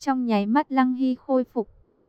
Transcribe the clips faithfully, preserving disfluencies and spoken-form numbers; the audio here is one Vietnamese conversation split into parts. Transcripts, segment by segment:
Trong nháy mắt Lăng Hy khôi phục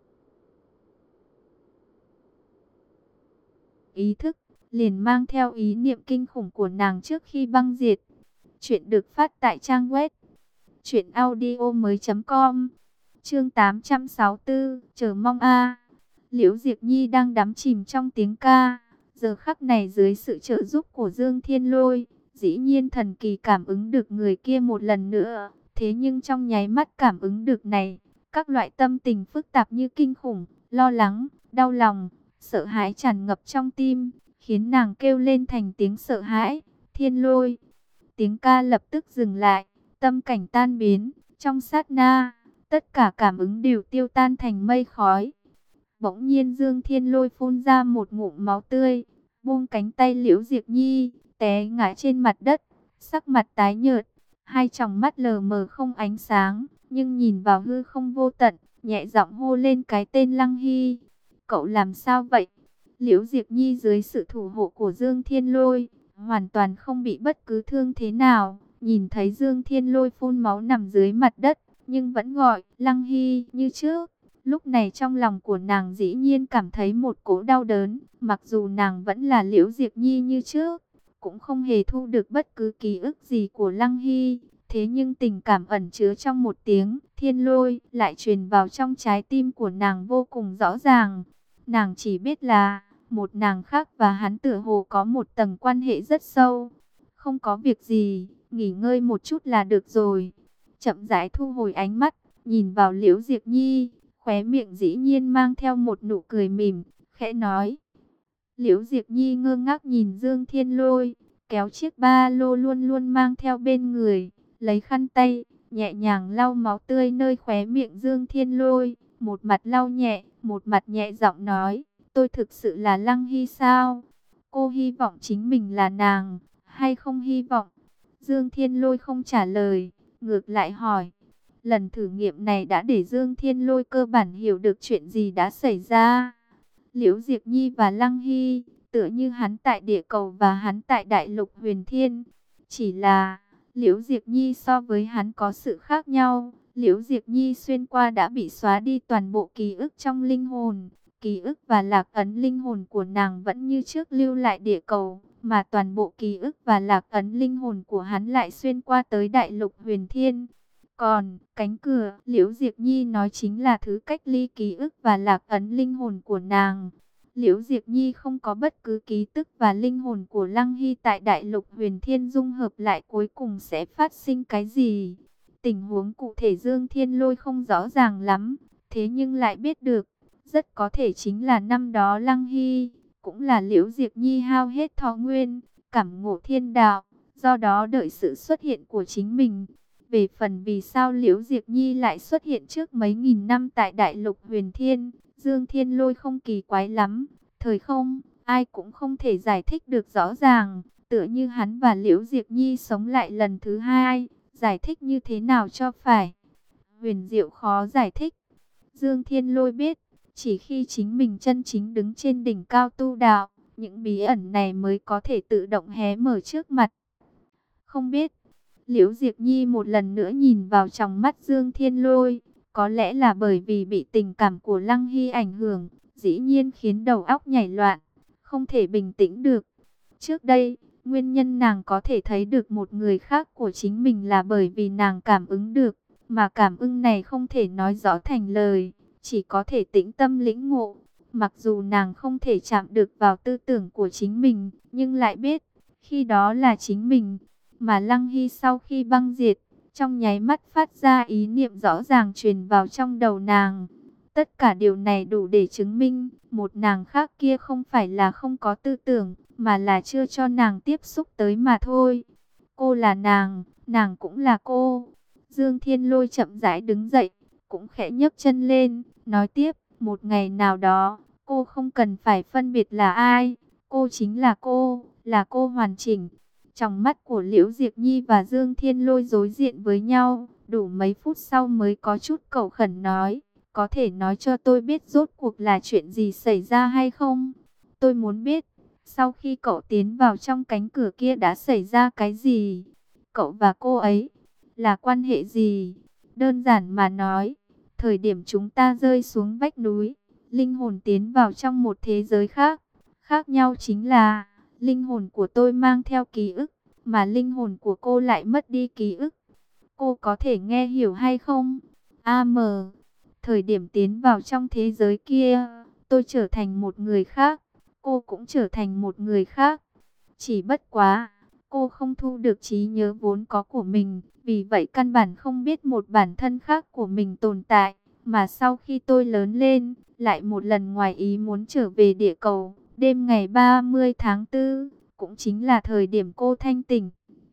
ý thức, liền mang theo ý niệm kinh khủng của nàng trước khi băng diệt. Chuyện được phát tại trang web truyện audio mới chấm com. Chương tám trăm sáu mươi tư, chờ mong a. Liễu Diệp Nhi đang đắm chìm trong tiếng ca, giờ khắc này dưới sự trợ giúp của Dương Thiên Lôi, dĩ nhiên thần kỳ cảm ứng được người kia một lần nữa. Thế nhưng trong nháy mắt cảm ứng được này, các loại tâm tình phức tạp như kinh khủng, lo lắng, đau lòng, sợ hãi tràn ngập trong tim, khiến nàng kêu lên thành tiếng sợ hãi. Thiên Lôi! Tiếng ca lập tức dừng lại, tâm cảnh tan biến, trong sát na, tất cả cảm ứng đều tiêu tan thành mây khói. Bỗng nhiên Dương Thiên Lôi phun ra một ngụm máu tươi, buông cánh tay Liễu Diệp Nhi, té ngã trên mặt đất, sắc mặt tái nhợt, hai tròng mắt lờ mờ không ánh sáng, nhưng nhìn vào hư không vô tận, nhẹ giọng hô lên cái tên Lăng Hy. Cậu làm sao vậy? Liễu Diệp Nhi dưới sự thủ hộ của Dương Thiên Lôi, hoàn toàn không bị bất cứ thương thế nào, nhìn thấy Dương Thiên Lôi phun máu nằm dưới mặt đất, nhưng vẫn gọi Lăng Hy như trước. Lúc này trong lòng của nàng dĩ nhiên cảm thấy một cỗ đau đớn, mặc dù nàng vẫn là Liễu Diệp Nhi như trước, cũng không hề thu được bất cứ ký ức gì của Lăng Hy. Thế nhưng tình cảm ẩn chứa trong một tiếng Thiên Lôi lại truyền vào trong trái tim của nàng vô cùng rõ ràng. Nàng chỉ biết là một nàng khác và hắn tựa hồ có một tầng quan hệ rất sâu. Không có việc gì, nghỉ ngơi một chút là được rồi. Chậm rãi thu hồi ánh mắt, nhìn vào Liễu Diệp Nhi, khóe miệng dĩ nhiên mang theo một nụ cười mỉm, khẽ nói. Liễu Diệp Nhi ngơ ngác nhìn Dương Thiên Lôi, kéo chiếc ba lô luôn luôn mang theo bên người, lấy khăn tay, nhẹ nhàng lau máu tươi nơi khóe miệng Dương Thiên Lôi, một mặt lau nhẹ, một mặt nhẹ giọng nói, tôi thực sự là Lăng Hy sao? Cô hy vọng chính mình là nàng, hay không hy vọng? Dương Thiên Lôi không trả lời, ngược lại hỏi. Lần thử nghiệm này đã để Dương Thiên Lôi cơ bản hiểu được chuyện gì đã xảy ra. Liễu Diệp Nhi và Lăng Hy, tựa như hắn tại địa cầu và hắn tại đại lục huyền thiên. Chỉ là, Liễu Diệp Nhi so với hắn có sự khác nhau. Liễu Diệp Nhi xuyên qua đã bị xóa đi toàn bộ ký ức trong linh hồn. Ký ức và lạc ấn linh hồn của nàng vẫn như trước lưu lại địa cầu, mà toàn bộ ký ức và lạc ấn linh hồn của hắn lại xuyên qua tới đại lục huyền thiên. Còn, cánh cửa, Liễu Diệp Nhi nói chính là thứ cách ly ký ức và lạc ấn linh hồn của nàng. Liễu Diệp Nhi không có bất cứ ký tức và linh hồn của Lăng Hy tại đại lục huyền thiên dung hợp lại cuối cùng sẽ phát sinh cái gì. Tình huống cụ thể Dương Thiên Lôi không rõ ràng lắm, thế nhưng lại biết được, rất có thể chính là năm đó Lăng Hy, cũng là Liễu Diệp Nhi hao hết thọ nguyên, cảm ngộ thiên đạo, do đó đợi sự xuất hiện của chính mình. Về phần vì sao Liễu Diệp Nhi lại xuất hiện trước mấy nghìn năm tại đại lục huyền thiên, Dương Thiên Lôi không kỳ quái lắm. Thời không, ai cũng không thể giải thích được rõ ràng, tựa như hắn và Liễu Diệp Nhi sống lại lần thứ hai, giải thích như thế nào cho phải. Huyền diệu khó giải thích. Dương Thiên Lôi biết, chỉ khi chính mình chân chính đứng trên đỉnh cao tu đạo, những bí ẩn này mới có thể tự động hé mở trước mặt. Không biết. Liễu Diệp Nhi một lần nữa nhìn vào trong mắt Dương Thiên Lôi, có lẽ là bởi vì bị tình cảm của Lăng Hy ảnh hưởng, dĩ nhiên khiến đầu óc nhảy loạn, không thể bình tĩnh được. Trước đây, nguyên nhân nàng có thể thấy được một người khác của chính mình là bởi vì nàng cảm ứng được, mà cảm ứng này không thể nói rõ thành lời, chỉ có thể tĩnh tâm lĩnh ngộ. Mặc dù nàng không thể chạm được vào tư tưởng của chính mình, nhưng lại biết, khi đó là chính mình. Mà Lăng Hy sau khi băng diệt, trong nháy mắt phát ra ý niệm rõ ràng truyền vào trong đầu nàng. Tất cả điều này đủ để chứng minh, một nàng khác kia không phải là không có tư tưởng, mà là chưa cho nàng tiếp xúc tới mà thôi. Cô là nàng, nàng cũng là cô. Dương Thiên Lôi chậm rãi đứng dậy, cũng khẽ nhấc chân lên, nói tiếp, một ngày nào đó, cô không cần phải phân biệt là ai, cô chính là cô, là cô hoàn chỉnh. Trong mắt của Liễu Diệp Nhi và Dương Thiên Lôi đối diện với nhau, đủ mấy phút sau mới có chút cầu khẩn nói, có thể nói cho tôi biết rốt cuộc là chuyện gì xảy ra hay không? Tôi muốn biết, sau khi cậu tiến vào trong cánh cửa kia đã xảy ra cái gì? Cậu và cô ấy là quan hệ gì? Đơn giản mà nói, Thời điểm chúng ta rơi xuống vách núi, linh hồn tiến vào trong một thế giới khác. Khác nhau chính là, linh hồn của tôi mang theo ký ức, mà linh hồn của cô lại mất đi ký ức. Cô có thể nghe hiểu hay không? a em, thời điểm tiến vào trong thế giới kia, tôi trở thành một người khác, cô cũng trở thành một người khác. Chỉ bất quá, cô không thu được trí nhớ vốn có của mình, vì vậy căn bản không biết một bản thân khác của mình tồn tại. Mà sau khi tôi lớn lên, lại một lần ngoài ý muốn trở về địa cầu, đêm ngày ba mươi tháng tư, cũng chính là thời điểm cô thanh tỉnh.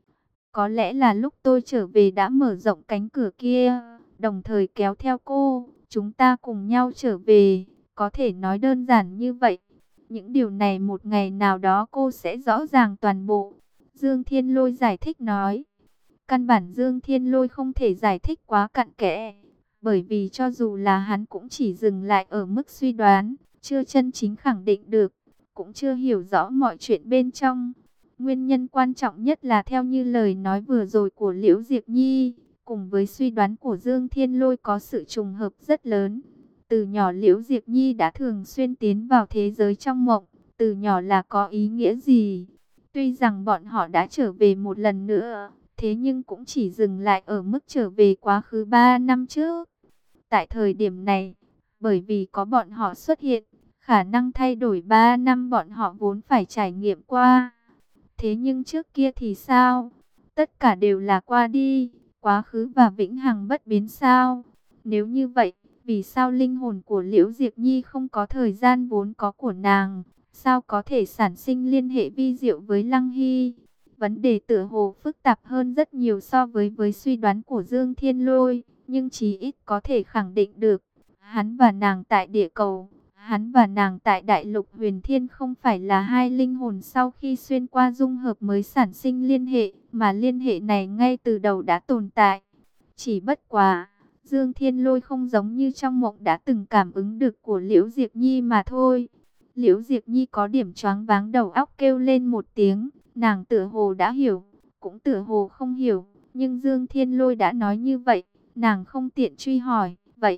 Có lẽ là lúc tôi trở về đã mở rộng cánh cửa kia, đồng thời kéo theo cô, chúng ta cùng nhau trở về, có thể nói đơn giản như vậy. Những điều này một ngày nào đó cô sẽ rõ ràng toàn bộ. Dương Thiên Lôi giải thích nói. Căn bản Dương Thiên Lôi không thể giải thích quá cặn kẽ, bởi vì cho dù là hắn cũng chỉ dừng lại ở mức suy đoán, chưa chân chính khẳng định được, cũng chưa hiểu rõ mọi chuyện bên trong. Nguyên nhân quan trọng nhất là theo như lời nói vừa rồi của Liễu Diệp Nhi, cùng với suy đoán của Dương Thiên Lôi có sự trùng hợp rất lớn. Từ nhỏ Liễu Diệp Nhi đã thường xuyên tiến vào thế giới trong mộng, từ nhỏ là có ý nghĩa gì? Tuy rằng bọn họ đã trở về một lần nữa, thế nhưng cũng chỉ dừng lại ở mức trở về quá khứ ba năm trước. Tại thời điểm này, bởi vì có bọn họ xuất hiện, khả năng thay đổi ba năm bọn họ vốn phải trải nghiệm qua. Thế nhưng trước kia thì sao? Tất cả đều là qua đi, quá khứ và vĩnh hằng bất biến sao? Nếu như vậy, vì sao linh hồn của Liễu Diệp Nhi không có thời gian vốn có của nàng? Sao có thể sản sinh liên hệ vi diệu với Lăng Hy? Vấn đề tựa hồ phức tạp hơn rất nhiều so với với suy đoán của Dương Thiên Lôi, nhưng chí ít có thể khẳng định được, hắn và nàng tại địa cầu, hắn và nàng tại đại lục huyền thiên không phải là hai linh hồn sau khi xuyên qua dung hợp mới sản sinh liên hệ, mà liên hệ này ngay từ đầu đã tồn tại. Chỉ bất quá, Dương Thiên Lôi không giống như trong mộng đã từng cảm ứng được của Liễu Diệp Nhi mà thôi. Liễu Diệp Nhi có điểm choáng váng đầu óc kêu lên một tiếng, nàng tựa hồ đã hiểu, cũng tựa hồ không hiểu, nhưng Dương Thiên Lôi đã nói như vậy, nàng không tiện truy hỏi, vậy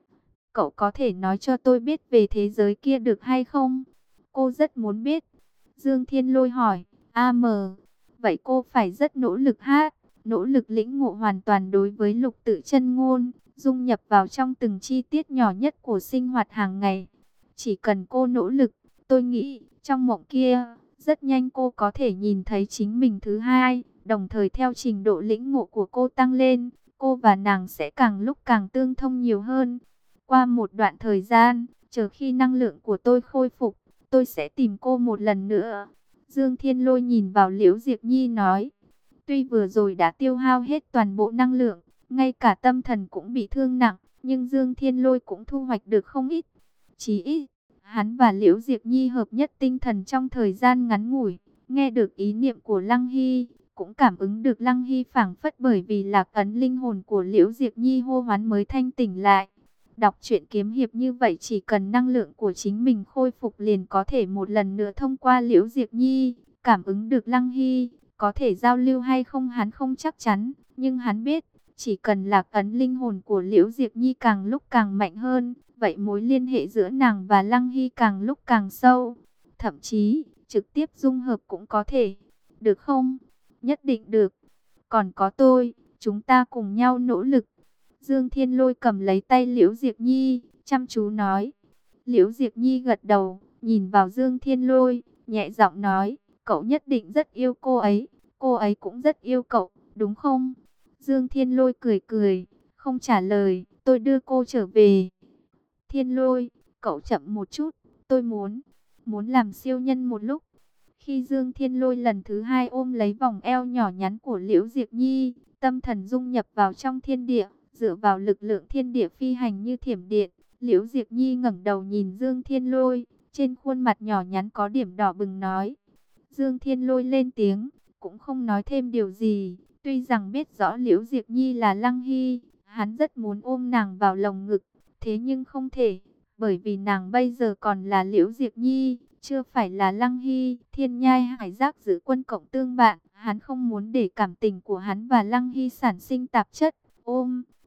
cậu có thể nói cho tôi biết về thế giới kia được hay không? Cô rất muốn biết. Dương Thiên Lôi hỏi, a em, vậy cô phải rất nỗ lực hát, nỗ lực lĩnh ngộ hoàn toàn đối với lục tự chân ngôn, dung nhập vào trong từng chi tiết nhỏ nhất của sinh hoạt hàng ngày. Chỉ cần cô nỗ lực, tôi nghĩ, trong mộng kia, rất nhanh cô có thể nhìn thấy chính mình thứ hai, đồng thời theo trình độ lĩnh ngộ của cô tăng lên, cô và nàng sẽ càng lúc càng tương thông nhiều hơn. Qua một đoạn thời gian, chờ khi năng lượng của tôi khôi phục, tôi sẽ tìm cô một lần nữa. Dương Thiên Lôi nhìn vào Liễu Diệp Nhi nói, tuy vừa rồi đã tiêu hao hết toàn bộ năng lượng, ngay cả tâm thần cũng bị thương nặng, nhưng Dương Thiên Lôi cũng thu hoạch được không ít. Chỉ ít, hắn và Liễu Diệp Nhi hợp nhất tinh thần trong thời gian ngắn ngủi, nghe được ý niệm của Lăng Hy, cũng cảm ứng được Lăng Hy phảng phất bởi vì lạc ấn linh hồn của Liễu Diệp Nhi hô hoán mới thanh tỉnh lại. Đọc truyện kiếm hiệp như vậy chỉ cần năng lượng của chính mình khôi phục liền có thể một lần nữa thông qua Liễu Diệp Nhi, cảm ứng được Lăng Hy, có thể giao lưu hay không hắn không chắc chắn, nhưng hắn biết, chỉ cần lạc ấn linh hồn của Liễu Diệp Nhi càng lúc càng mạnh hơn, vậy mối liên hệ giữa nàng và Lăng Hy càng lúc càng sâu, thậm chí trực tiếp dung hợp cũng có thể. Được không? Nhất định được. Còn có tôi, chúng ta cùng nhau nỗ lực. Dương Thiên Lôi cầm lấy tay Liễu Diệp Nhi, chăm chú nói. Liễu Diệp Nhi gật đầu, nhìn vào Dương Thiên Lôi, nhẹ giọng nói, cậu nhất định rất yêu cô ấy, cô ấy cũng rất yêu cậu, đúng không? Dương Thiên Lôi cười cười, không trả lời, tôi đưa cô trở về. Thiên Lôi, cậu chậm một chút, tôi muốn, muốn làm siêu nhân một lúc. Khi Dương Thiên Lôi lần thứ hai ôm lấy vòng eo nhỏ nhắn của Liễu Diệp Nhi, tâm thần dung nhập vào trong thiên địa, dựa vào lực lượng thiên địa phi hành như thiểm điện, Liễu Diệp Nhi ngẩng đầu nhìn Dương Thiên Lôi, trên khuôn mặt nhỏ nhắn có điểm đỏ bừng nói. Dương Thiên Lôi lên tiếng, cũng không nói thêm điều gì, tuy rằng biết rõ Liễu Diệp Nhi là Lăng Hy, hắn rất muốn ôm nàng vào lồng ngực, thế nhưng không thể, bởi vì nàng bây giờ còn là Liễu Diệp Nhi, chưa phải là Lăng Hy. Thiên nhai hải giác giữ quân cộng tương bạn, hắn không muốn để cảm tình của hắn và Lăng Hy sản sinh tạp chất. Ôm,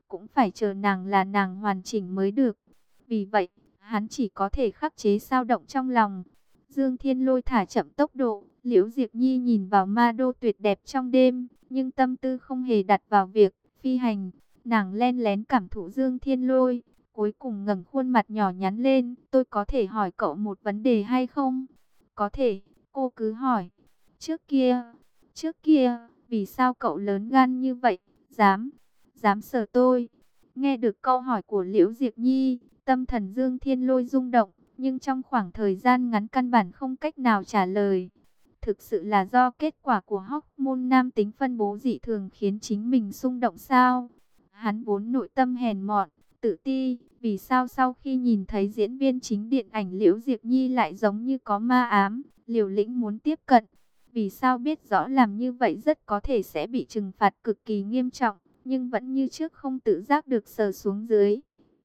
cũng phải chờ nàng là nàng hoàn chỉnh mới được. Vì vậy, hắn chỉ có thể khắc chế dao động trong lòng. Dương Thiên Lôi thả chậm tốc độ, Liễu Diệp Nhi nhìn vào ma đô tuyệt đẹp trong đêm, nhưng tâm tư không hề đặt vào việc phi hành. Nàng len lén cảm thụ Dương Thiên Lôi, cuối cùng ngẩng khuôn mặt nhỏ nhắn lên, tôi có thể hỏi cậu một vấn đề hay không? Có thể, cô cứ hỏi. Trước kia, trước kia, vì sao cậu lớn gan như vậy, dám, dám sờ tôi? Nghe được câu hỏi của Liễu Diệp Nhi, tâm thần Dương Thiên Lôi rung động, nhưng trong khoảng thời gian ngắn căn bản không cách nào trả lời. Thực sự là do kết quả của hormone nam tính phân bố dị thường khiến chính mình xung động sao? Hắn vốn nội tâm hèn mọn, tự ti, vì sao sau khi nhìn thấy diễn viên chính điện ảnh Liễu Diệp Nhi lại giống như có ma ám, liều lĩnh muốn tiếp cận? Vì sao biết rõ làm như vậy rất có thể sẽ bị trừng phạt cực kỳ nghiêm trọng, nhưng vẫn như trước không tự giác được sờ xuống dưới?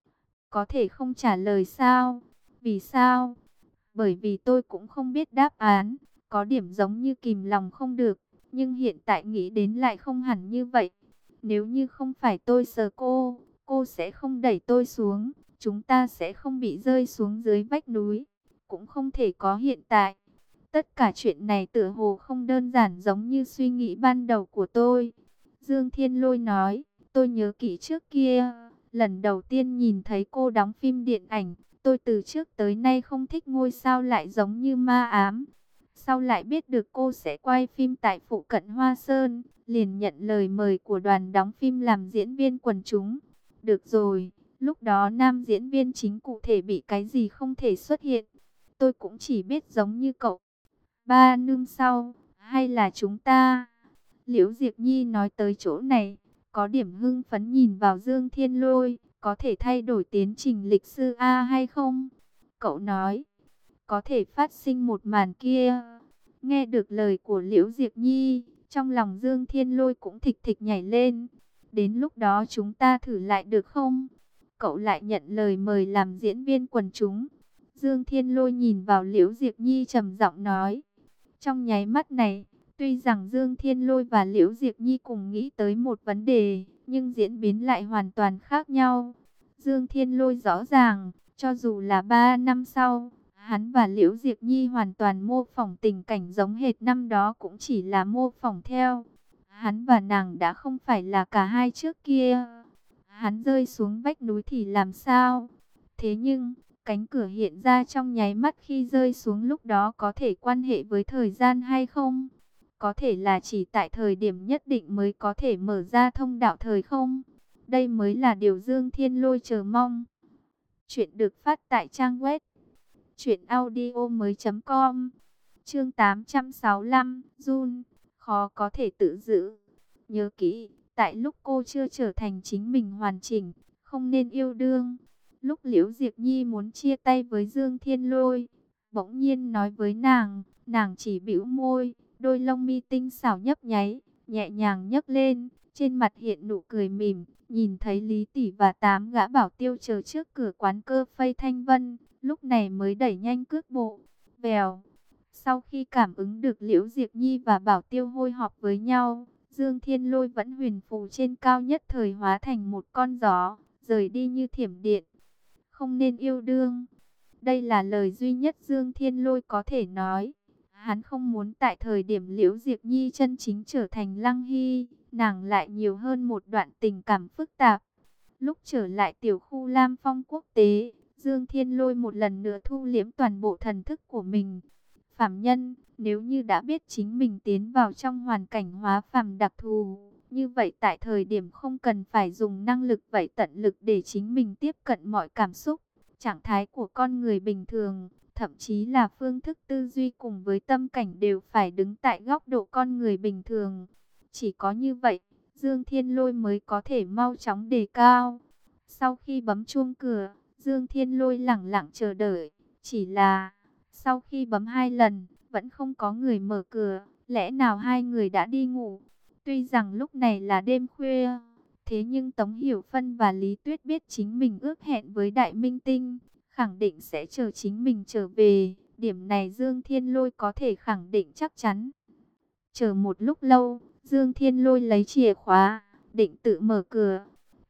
Có thể không trả lời sao? Vì sao? Bởi vì tôi cũng không biết đáp án, có điểm giống như kìm lòng không được, nhưng hiện tại nghĩ đến lại không hẳn như vậy. Nếu như không phải tôi sờ cô, cô sẽ không đẩy tôi xuống, chúng ta sẽ không bị rơi xuống dưới vách núi, cũng không thể có hiện tại. Tất cả chuyện này tựa hồ không đơn giản giống như suy nghĩ ban đầu của tôi. Dương Thiên Lôi nói, tôi nhớ kỹ trước kia, lần đầu tiên nhìn thấy cô đóng phim điện ảnh, tôi từ trước tới nay không thích ngôi sao lại giống như ma ám. Sau lại biết được cô sẽ quay phim tại phụ cận Hoa Sơn, liền nhận lời mời của đoàn đóng phim làm diễn viên quần chúng. Được rồi, lúc đó nam diễn viên chính cụ thể bị cái gì không thể xuất hiện. Tôi cũng chỉ biết giống như cậu. Ba năm sau, hay là chúng ta? Liễu Diệp Nhi nói tới chỗ này, có điểm hưng phấn nhìn vào Dương Thiên Lôi, có thể thay đổi tiến trình lịch sử A hay không? Cậu nói, có thể phát sinh một màn kia. Nghe được lời của Liễu Diệp Nhi, trong lòng Dương Thiên Lôi cũng thịch thịch nhảy lên. Đến lúc đó chúng ta thử lại được không? Cậu lại nhận lời mời làm diễn viên quần chúng. Dương Thiên Lôi nhìn vào Liễu Diệp Nhi trầm giọng nói. Trong nháy mắt này, tuy rằng Dương Thiên Lôi và Liễu Diệp Nhi cùng nghĩ tới một vấn đề, nhưng diễn biến lại hoàn toàn khác nhau. Dương Thiên Lôi rõ ràng, cho dù là ba năm sau, hắn và Liễu Diệp Nhi hoàn toàn mô phỏng tình cảnh giống hệt năm đó cũng chỉ là mô phỏng theo. Hắn và nàng đã không phải là cả hai trước kia. Hắn rơi xuống vách núi thì làm sao? Thế nhưng, cánh cửa hiện ra trong nháy mắt khi rơi xuống lúc đó có thể quan hệ với thời gian hay không? Có thể là chỉ tại thời điểm nhất định mới có thể mở ra thông đạo thời không? Đây mới là điều Dương Thiên Lôi chờ mong. Chuyện được phát tại trang web truyện audio mới chấm com. Chương tám trăm sáu mươi lăm, Jun, khó có thể tự giữ. Nhớ kỹ, tại lúc cô chưa trở thành chính mình hoàn chỉnh, không nên yêu đương. Lúc Liễu Diệp Nhi muốn chia tay với Dương Thiên Lôi, bỗng nhiên nói với nàng, nàng chỉ bĩu môi, đôi lông mi tinh xảo nhấp nháy, nhẹ nhàng nhấc lên, trên mặt hiện nụ cười mỉm, nhìn thấy Lý Tỷ và tám gã bảo tiêu chờ trước cửa quán cơ phây Thanh Vân, lúc này mới đẩy nhanh cước bộ. Vèo. Sau khi cảm ứng được Liễu Diệp Nhi và bảo tiêu hôi họp với nhau, Dương Thiên Lôi vẫn huyền phù trên cao nhất thời hóa thành một con gió, rời đi như thiểm điện. Không nên yêu đương. Đây là lời duy nhất Dương Thiên Lôi có thể nói. Hắn không muốn tại thời điểm Liễu Diệp Nhi chân chính trở thành Lăng Hy, nàng lại nhiều hơn một đoạn tình cảm phức tạp. Lúc trở lại tiểu khu Lam Phong quốc tế, Dương Thiên Lôi một lần nữa thu liễm toàn bộ thần thức của mình. Phàm nhân, nếu như đã biết chính mình tiến vào trong hoàn cảnh hóa phàm đặc thù, như vậy tại thời điểm không cần phải dùng năng lực vậy tận lực để chính mình tiếp cận mọi cảm xúc, trạng thái của con người bình thường, thậm chí là phương thức tư duy cùng với tâm cảnh đều phải đứng tại góc độ con người bình thường. Chỉ có như vậy, Dương Thiên Lôi mới có thể mau chóng đề cao. Sau khi bấm chuông cửa, Dương Thiên Lôi lẳng lặng chờ đợi, chỉ là sau khi bấm hai lần, vẫn không có người mở cửa, lẽ nào hai người đã đi ngủ? Tuy rằng lúc này là đêm khuya, thế nhưng Tống Hiểu Phân và Lý Tuyết biết chính mình ước hẹn với Đại Minh Tinh, khẳng định sẽ chờ chính mình trở về. Điểm này Dương Thiên Lôi có thể khẳng định chắc chắn. Chờ một lúc lâu, Dương Thiên Lôi lấy chìa khóa, định tự mở cửa.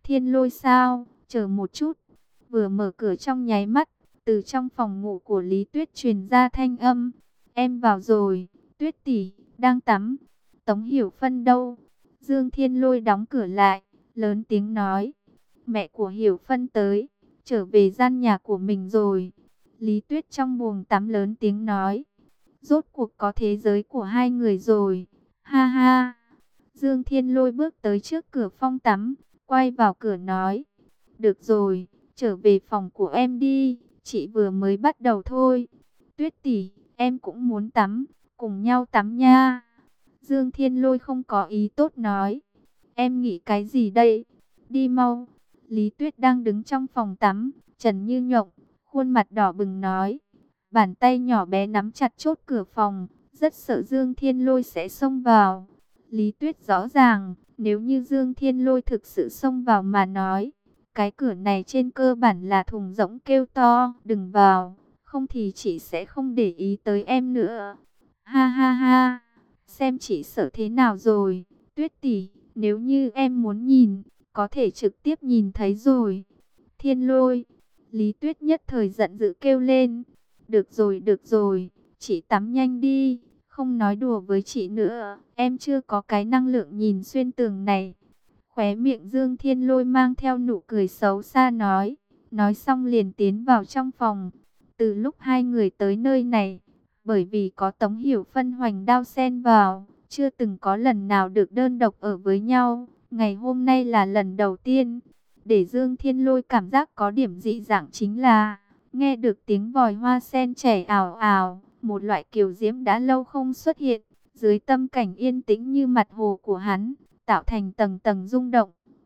Thiên Lôi sao? Chờ một chút. Vừa mở cửa trong nháy mắt, từ trong phòng ngủ của Lý Tuyết truyền ra thanh âm. Em vào rồi, Tuyết tỷ, đang tắm. Tống Hiểu Phân đâu? Dương Thiên Lôi đóng cửa lại, lớn tiếng nói. Mẹ của Hiểu Phân tới, trở về gian nhà của mình rồi. Lý Tuyết trong buồng tắm lớn tiếng nói. Rốt cuộc có thế giới của hai người rồi. Ha ha. Dương Thiên Lôi bước tới trước cửa phòng tắm, quay vào cửa nói. Được rồi, trở về phòng của em đi, chị vừa mới bắt đầu thôi. Tuyết tỷ, em cũng muốn tắm, cùng nhau tắm nha. Dương Thiên Lôi không có ý tốt nói. Em nghĩ cái gì đây? Đi mau. Lý Tuyết đang đứng trong phòng tắm, trần như nhộng, khuôn mặt đỏ bừng nói. Bàn tay nhỏ bé nắm chặt chốt cửa phòng, rất sợ Dương Thiên Lôi sẽ xông vào. Lý Tuyết rõ ràng, nếu như Dương Thiên Lôi thực sự xông vào mà nói, cái cửa này trên cơ bản là thùng rỗng kêu to, đừng vào, không thì chị sẽ không để ý tới em nữa. Ha ha ha, xem chị sợ thế nào rồi, Tuyết tỷ, nếu như em muốn nhìn, có thể trực tiếp nhìn thấy rồi. Thiên Lôi, Lý Tuyết nhất thời giận dữ kêu lên. Được rồi, được rồi, chị tắm nhanh đi, không nói đùa với chị nữa, em chưa có cái năng lượng nhìn xuyên tường này. Khóe miệng Dương Thiên Lôi mang theo nụ cười xấu xa nói, nói xong liền tiến vào trong phòng. Từ lúc hai người tới nơi này, bởi vì có Tống Hiểu Phân hoành đao xen vào, chưa từng có lần nào được đơn độc ở với nhau, ngày hôm nay là lần đầu tiên. Để Dương Thiên Lôi cảm giác có điểm dị dạng chính là nghe được tiếng vòi hoa sen chảy ào ào, một loại kiều diễm đã lâu không xuất hiện, dưới tâm cảnh yên tĩnh như mặt hồ của hắn, tạo thành tầng tầng rung động.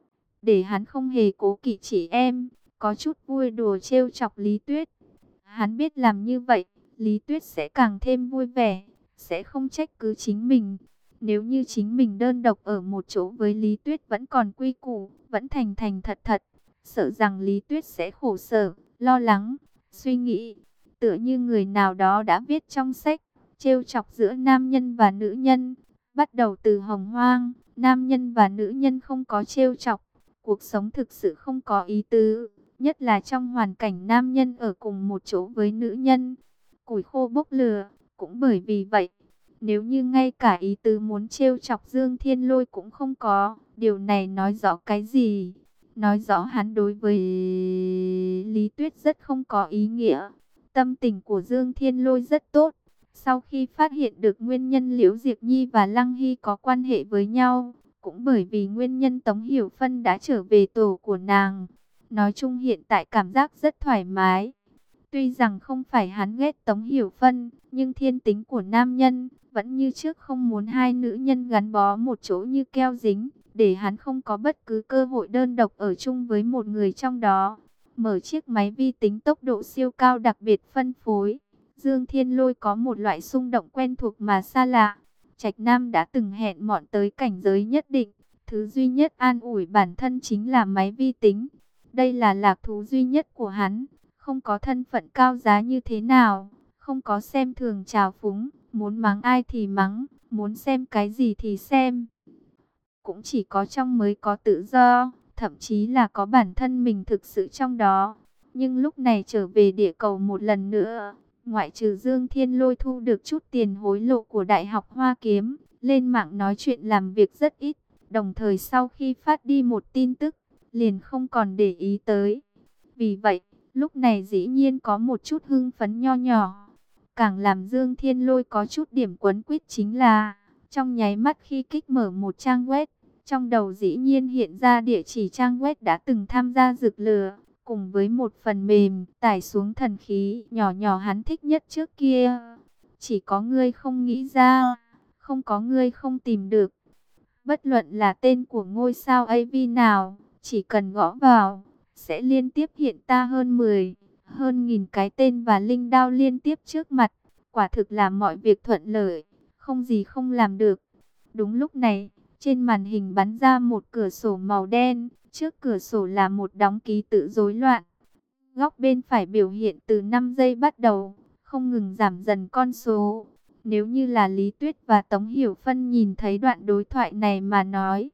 Để hắn không hề cố kỵ chị em, có chút vui đùa trêu chọc Lý Tuyết. Hắn biết làm như vậy, Lý Tuyết sẽ càng thêm vui vẻ, sẽ không trách cứ chính mình. Nếu như chính mình đơn độc ở một chỗ với Lý Tuyết vẫn còn quy củ, vẫn thành thành thật thật, sợ rằng Lý Tuyết sẽ khổ sở, lo lắng, suy nghĩ, tựa như người nào đó đã viết trong sách, trêu chọc giữa nam nhân và nữ nhân. Bắt đầu từ hồng hoang, nam nhân và nữ nhân không có trêu chọc, cuộc sống thực sự không có ý tứ, nhất là trong hoàn cảnh nam nhân ở cùng một chỗ với nữ nhân. Củi khô bốc lửa, cũng bởi vì vậy, nếu như ngay cả ý tứ muốn trêu chọc Dương Thiên Lôi cũng không có, điều này nói rõ cái gì? Nói rõ hắn đối với Lý Tuyết rất không có ý nghĩa. Tâm tình của Dương Thiên Lôi rất tốt. Sau khi phát hiện được nguyên nhân Liễu Diệp Nhi và Lăng Hy có quan hệ với nhau, cũng bởi vì nguyên nhân Tống Hiểu Phân đã trở về tổ của nàng. Nói chung hiện tại cảm giác rất thoải mái. Tuy rằng không phải hắn ghét Tống Hiểu Phân, nhưng thiên tính của nam nhân vẫn như trước không muốn hai nữ nhân gắn bó một chỗ như keo dính, để hắn không có bất cứ cơ hội đơn độc ở chung với một người trong đó. Mở chiếc máy vi tính tốc độ siêu cao đặc biệt phân phối, Dương Thiên Lôi có một loại xung động quen thuộc mà xa lạ. Trạch Nam đã từng hẹn mọn tới cảnh giới nhất định, thứ duy nhất an ủi bản thân chính là máy vi tính. Đây là lạc thú duy nhất của hắn, không có thân phận cao giá như thế nào, không có xem thường trào phúng, muốn mắng ai thì mắng, muốn xem cái gì thì xem. Cũng chỉ có trong mới có tự do, thậm chí là có bản thân mình thực sự trong đó. Nhưng lúc này trở về địa cầu một lần nữa, ngoại trừ Dương Thiên Lôi thu được chút tiền hối lộ của Đại học Hoa Kiếm, lên mạng nói chuyện làm việc rất ít. Đồng thời sau khi phát đi một tin tức, liền không còn để ý tới. Vì vậy, lúc này dĩ nhiên có một chút hưng phấn nho nhỏ. Càng làm Dương Thiên Lôi có chút điểm quấn quýt chính là, trong nháy mắt khi kích mở một trang web, trong đầu dĩ nhiên hiện ra địa chỉ trang web đã từng tham gia rực lửa, cùng với một phần mềm tải xuống thần khí nhỏ nhỏ hắn thích nhất trước kia. Chỉ có ngươi không nghĩ ra, không có ngươi không tìm được. Bất luận là tên của ngôi sao a vê nào, chỉ cần gõ vào, sẽ liên tiếp hiện ta hơn mười, hơn nghìn cái tên và linh đao liên tiếp trước mặt. Quả thực là mọi việc thuận lợi, không gì không làm được. Đúng lúc này, trên màn hình bắn ra một cửa sổ màu đen, trước cửa sổ là một đóng ký tự rối loạn. Góc bên phải biểu hiện từ năm giây bắt đầu, không ngừng giảm dần con số. Nếu như là Lý Tuyết và Tống Hiểu Phân nhìn thấy đoạn đối thoại này mà nói,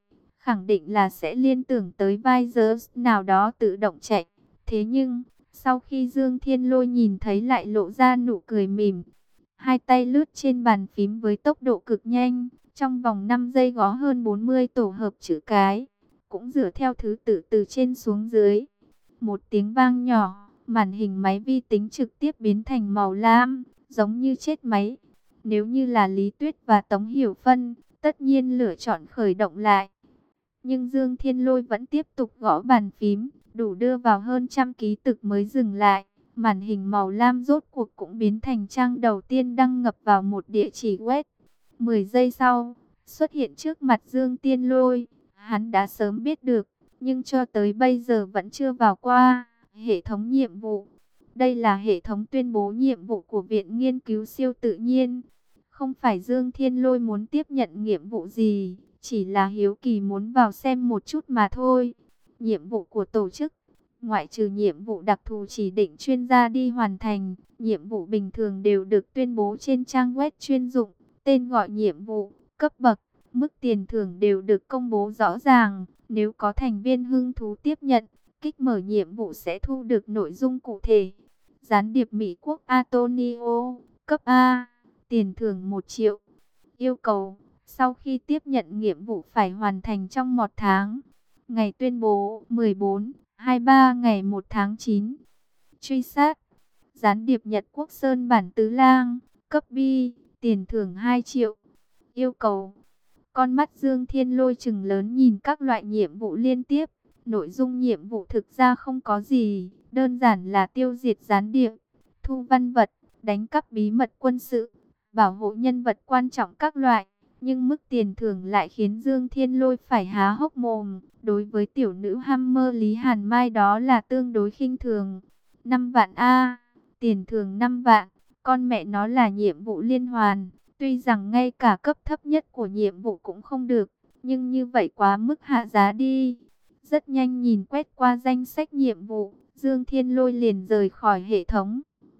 khẳng định là sẽ liên tưởng tới virus nào đó tự động chạy. Thế nhưng, sau khi Dương Thiên Lôi nhìn thấy lại lộ ra nụ cười mỉm. Hai tay lướt trên bàn phím với tốc độ cực nhanh, trong vòng năm giây gõ hơn bốn mươi tổ hợp chữ cái, cũng dựa theo thứ tự từ trên xuống dưới. Một tiếng vang nhỏ, màn hình máy vi tính trực tiếp biến thành màu lam, giống như chết máy. Nếu như là Lý Tuyết và Tống Hiểu Phân, tất nhiên lựa chọn khởi động lại. Nhưng Dương Thiên Lôi vẫn tiếp tục gõ bàn phím, đủ đưa vào hơn trăm ký tự mới dừng lại. Màn hình màu lam rốt cuộc cũng biến thành trang đầu tiên đăng nhập vào một địa chỉ web. mười giây sau, xuất hiện trước mặt Dương Thiên Lôi. Hắn đã sớm biết được, nhưng cho tới bây giờ vẫn chưa vào qua. Hệ thống nhiệm vụ. Đây là hệ thống tuyên bố nhiệm vụ của Viện Nghiên cứu Siêu Tự nhiên. Không phải Dương Thiên Lôi muốn tiếp nhận nhiệm vụ gì, chỉ là hiếu kỳ muốn vào xem một chút mà thôi. Nhiệm vụ của tổ chức, ngoại trừ nhiệm vụ đặc thù chỉ định chuyên gia đi hoàn thành, nhiệm vụ bình thường đều được tuyên bố trên trang web chuyên dụng. Tên gọi nhiệm vụ, cấp bậc, mức tiền thưởng đều được công bố rõ ràng. Nếu có thành viên hứng thú tiếp nhận, kích mở nhiệm vụ sẽ thu được nội dung cụ thể. Gián điệp Mỹ Quốc Antonio, cấp A, tiền thưởng một triệu. Yêu cầu, sau khi tiếp nhận nhiệm vụ phải hoàn thành trong một tháng. Ngày tuyên bố mười bốn, hai mươi ba ngày một tháng chín. Truy sát, gián điệp Nhật Quốc Sơn Bản Tứ Lang, cấp B, tiền thưởng hai triệu. Yêu cầu, con mắt Dương Thiên Lôi trừng lớn nhìn các loại nhiệm vụ liên tiếp. Nội dung nhiệm vụ thực ra không có gì, đơn giản là tiêu diệt gián điệp, thu văn vật, đánh cắp bí mật quân sự, bảo hộ nhân vật quan trọng các loại. Nhưng mức tiền thưởng lại khiến Dương Thiên Lôi phải há hốc mồm. Đối với tiểu nữ Hammer Lý Hàn Mai đó là tương đối khinh thường. năm vạn A, tiền thưởng năm vạn, con mẹ nó là nhiệm vụ liên hoàn. Tuy rằng ngay cả cấp thấp nhất của nhiệm vụ cũng không được, nhưng như vậy quá mức hạ giá đi. Rất nhanh nhìn quét qua danh sách nhiệm vụ, Dương Thiên Lôi liền rời khỏi hệ thống.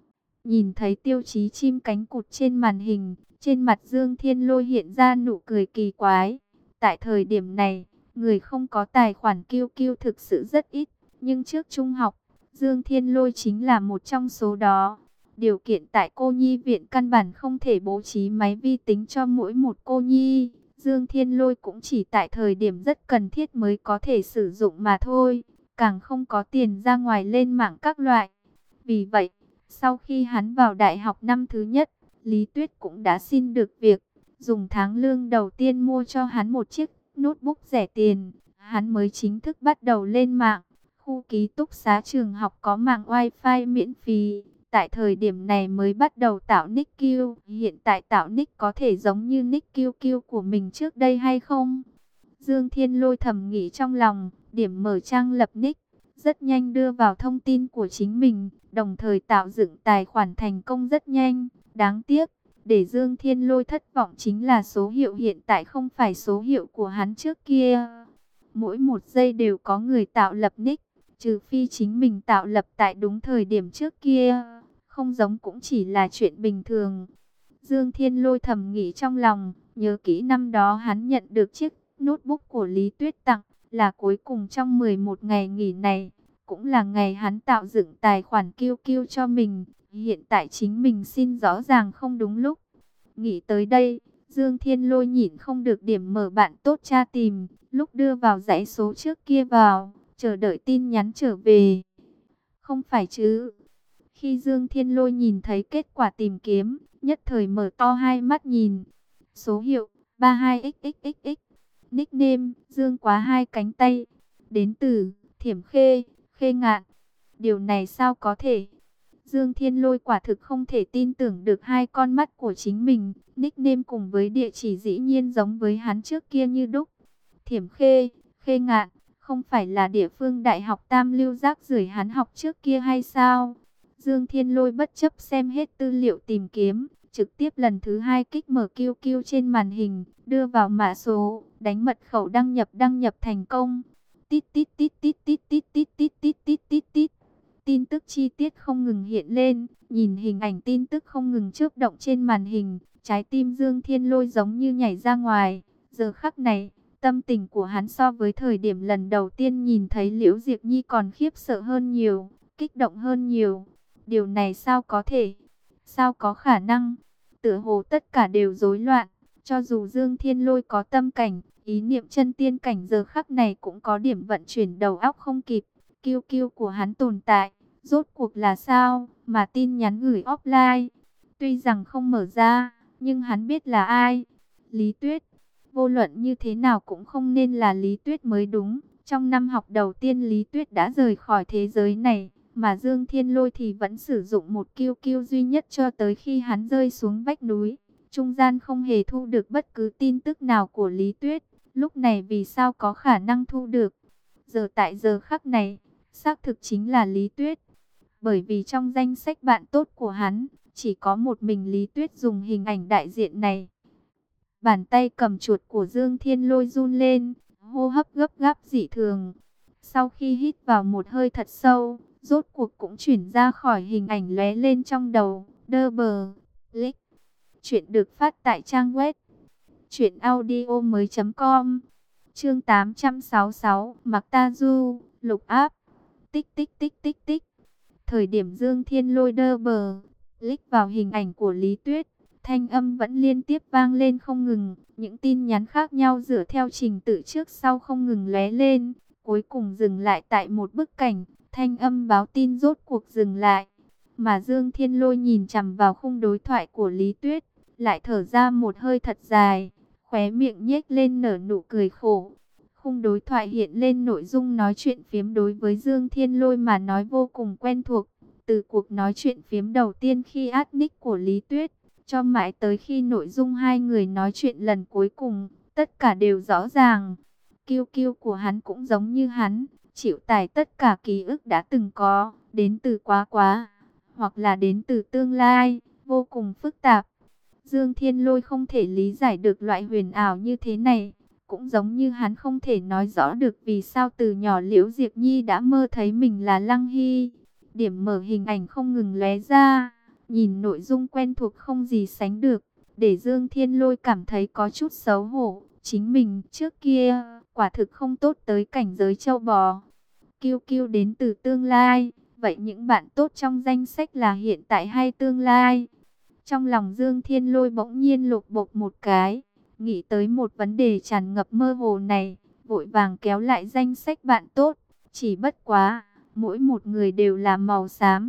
Nhìn thấy tiêu chí chim cánh cụt trên màn hình, trên mặt Dương Thiên Lôi hiện ra nụ cười kỳ quái. Tại thời điểm này, người không có tài khoản Q Q thực sự rất ít, nhưng trước trung học, Dương Thiên Lôi chính là một trong số đó. Điều kiện tại cô nhi viện căn bản không thể bố trí máy vi tính cho mỗi một cô nhi. Dương Thiên Lôi cũng chỉ tại thời điểm rất cần thiết mới có thể sử dụng mà thôi, càng không có tiền ra ngoài lên mạng các loại. Vì vậy, sau khi hắn vào đại học năm thứ nhất, Lý Tuyết cũng đã xin được việc, dùng tháng lương đầu tiên mua cho hắn một chiếc notebook rẻ tiền. Hắn mới chính thức bắt đầu lên mạng. Khu ký túc xá trường học có mạng wifi miễn phí. Tại thời điểm này mới bắt đầu tạo nick Q. Hiện tại tạo nick có thể giống như nick Q Q của mình trước đây hay không? Dương Thiên Lôi thầm nghĩ trong lòng, điểm mở trang lập nick. Rất nhanh đưa vào thông tin của chính mình, đồng thời tạo dựng tài khoản thành công rất nhanh. Đáng tiếc, để Dương Thiên Lôi thất vọng chính là số hiệu hiện tại không phải số hiệu của hắn trước kia. Mỗi một giây đều có người tạo lập nick, trừ phi chính mình tạo lập tại đúng thời điểm trước kia. Không giống cũng chỉ là chuyện bình thường. Dương Thiên Lôi thầm nghĩ trong lòng, nhớ kỹ năm đó hắn nhận được chiếc notebook của Lý Tuyết tặng, là cuối cùng trong mười một ngày nghỉ này, cũng là ngày hắn tạo dựng tài khoản Q Q cho mình. Hiện tại chính mình xin rõ ràng không đúng lúc. Nghĩ tới đây, Dương Thiên Lôi nhịn không được điểm mở bạn tốt tra tìm, lúc đưa vào dãy số trước kia vào, chờ đợi tin nhắn trở về. Không phải chứ? Khi Dương Thiên Lôi nhìn thấy kết quả tìm kiếm, nhất thời mở to hai mắt nhìn. Số hiệu ba hai x x x x, nickname Dương Quá hai cánh tay, đến từ Thiểm Khê, Khê Ngạn. Điều này sao có thể? Dương Thiên Lôi quả thực không thể tin tưởng được hai con mắt của chính mình. Nickname cùng với địa chỉ dĩ nhiên giống với hắn trước kia như đúc. Thiểm Khê, Khê Ngạn, không phải là địa phương đại học Tam Lưu rác rưởi hắn học trước kia hay sao? Dương Thiên Lôi bất chấp xem hết tư liệu tìm kiếm, trực tiếp lần thứ hai kích mở Q Q trên màn hình, đưa vào mã số, đánh mật khẩu đăng nhập đăng nhập thành công. Tít tít tít tít tít tít tít tít tít tít tít tít. Tin tức chi tiết không ngừng hiện lên, nhìn hình ảnh tin tức không ngừng chớp động trên màn hình, trái tim Dương Thiên Lôi giống như nhảy ra ngoài. Giờ khắc này, Tâm tình của hắn so với thời điểm lần đầu tiên nhìn thấy Liễu Diệp Nhi còn khiếp sợ hơn nhiều, kích động hơn nhiều. Điều này sao có thể? Sao có khả năng? Tựa hồ tất cả đều rối loạn. Cho dù Dương Thiên Lôi có tâm cảnh, ý niệm chân tiên cảnh giờ khắc này cũng có điểm vận chuyển đầu óc không kịp. Kiêu kiêu của hắn tồn tại, rốt cuộc là sao? Mà tin nhắn gửi offline, tuy rằng không mở ra, nhưng hắn biết là ai. Lý Tuyết. Vô luận như thế nào cũng không nên là Lý Tuyết mới đúng. Trong năm học đầu tiên Lý Tuyết đã rời khỏi thế giới này, mà Dương Thiên Lôi thì vẫn sử dụng một kiêu kiêu duy nhất cho tới khi hắn rơi xuống vách núi. Trung gian không hề thu được bất cứ tin tức nào của Lý Tuyết. Lúc này vì sao có khả năng thu được? Giờ tại giờ khắc này, xác thực chính là Lý Tuyết. Bởi vì trong danh sách bạn tốt của hắn, chỉ có một mình Lý Tuyết dùng hình ảnh đại diện này. Bàn tay cầm chuột của Dương Thiên Lôi run lên, hô hấp gấp gáp dị thường. Sau khi hít vào một hơi thật sâu, rốt cuộc cũng chuyển ra khỏi hình ảnh lóe lên trong đầu. Đơ bờ, click. Chuyện được phát tại trang web truyện audio mới com. Chương tám trăm sáu mươi sáu, Mạc Ta Du, lục áp. Tích tích tích tích tích. Thời điểm Dương Thiên Lôi đơ bờ, click vào hình ảnh của Lý Tuyết, thanh âm vẫn liên tiếp vang lên không ngừng, những tin nhắn khác nhau dựa theo trình tự trước sau không ngừng lóe lên, cuối cùng dừng lại tại một bức cảnh, thanh âm báo tin rốt cuộc dừng lại. Mà Dương Thiên Lôi nhìn chằm vào khung đối thoại của Lý Tuyết, lại thở ra một hơi thật dài, khóe miệng nhếch lên nở nụ cười khổ. Khung đối thoại hiện lên nội dung nói chuyện phiếm đối với Dương Thiên Lôi mà nói vô cùng quen thuộc. Từ cuộc nói chuyện phiếm đầu tiên khi át nick của Lý Tuyết, cho mãi tới khi nội dung hai người nói chuyện lần cuối cùng, tất cả đều rõ ràng. Kiêu kiêu của hắn cũng giống như hắn, chịu tải tất cả ký ức đã từng có, đến từ quá quá, hoặc là đến từ tương lai, vô cùng phức tạp. Dương Thiên Lôi không thể lý giải được loại huyền ảo như thế này, cũng giống như hắn không thể nói rõ được vì sao từ nhỏ Liễu Diệp Nhi đã mơ thấy mình là Lăng Hy. Điểm mở hình ảnh không ngừng lóe ra, nhìn nội dung quen thuộc không gì sánh được, để Dương Thiên Lôi cảm thấy có chút xấu hổ. Chính mình trước kia, quả thực không tốt tới cảnh giới châu bò. Kiêu kiêu đến từ tương lai, vậy những bạn tốt trong danh sách là hiện tại hay tương lai? Trong lòng Dương Thiên Lôi bỗng nhiên lột bột một cái, nghĩ tới một vấn đề tràn ngập mơ hồ này, vội vàng kéo lại danh sách bạn tốt, chỉ bất quá, mỗi một người đều là màu xám.